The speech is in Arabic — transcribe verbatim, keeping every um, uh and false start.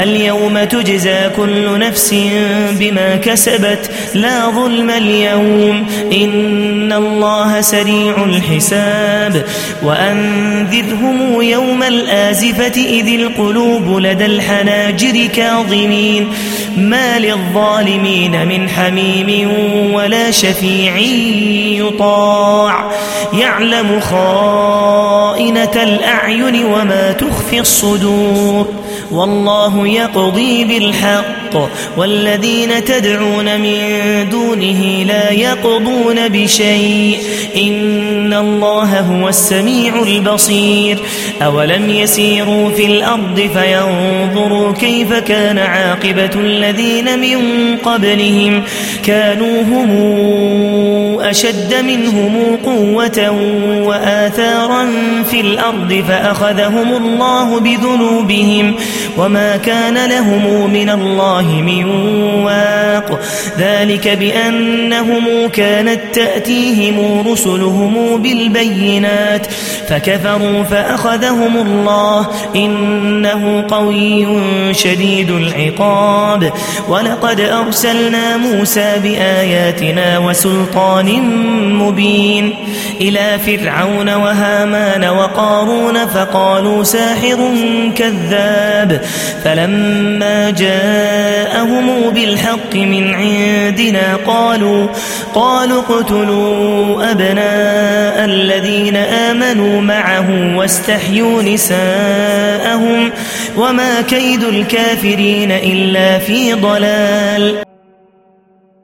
اليوم تجزى كل نفس بما كسبت لا ظلم اليوم إن الله سريع الحساب وأنذرهم يوم الآزفة إذ القلوب لدى الحناجر كاظمين ما للظالمين من حميم ولا شفيع يطاع يعلم خائنة الأعين وما تخفي الصدور والله يقضي بالحق والذين تدعون من دونه لا يقضون بشيء إن الله هو السميع البصير أولم يسيروا في الأرض فينظروا كيف كان عاقبة الذين من قبلهم كانوا هم أشد منهم قوة وآثارا في الأرض فأخذهم الله بذنوبهم وما كان لهم من الله من واق ذلك بأنهم كانت تأتيهم رسلهم بالبينات فكفروا فأخذهم الله إنه قوي شديد العقاب ولقد أرسلنا موسى بآياتنا وسلطان مبين إلى فرعون وهامان وقارون فقالوا ساحر كذاب فلما جاءهم بالحق من عندنا قالوا قالوا اقتلوا أبناء الذين آمنوا معه واستحيوا نساءهم وما كيد الكافرين إلا في ضلال.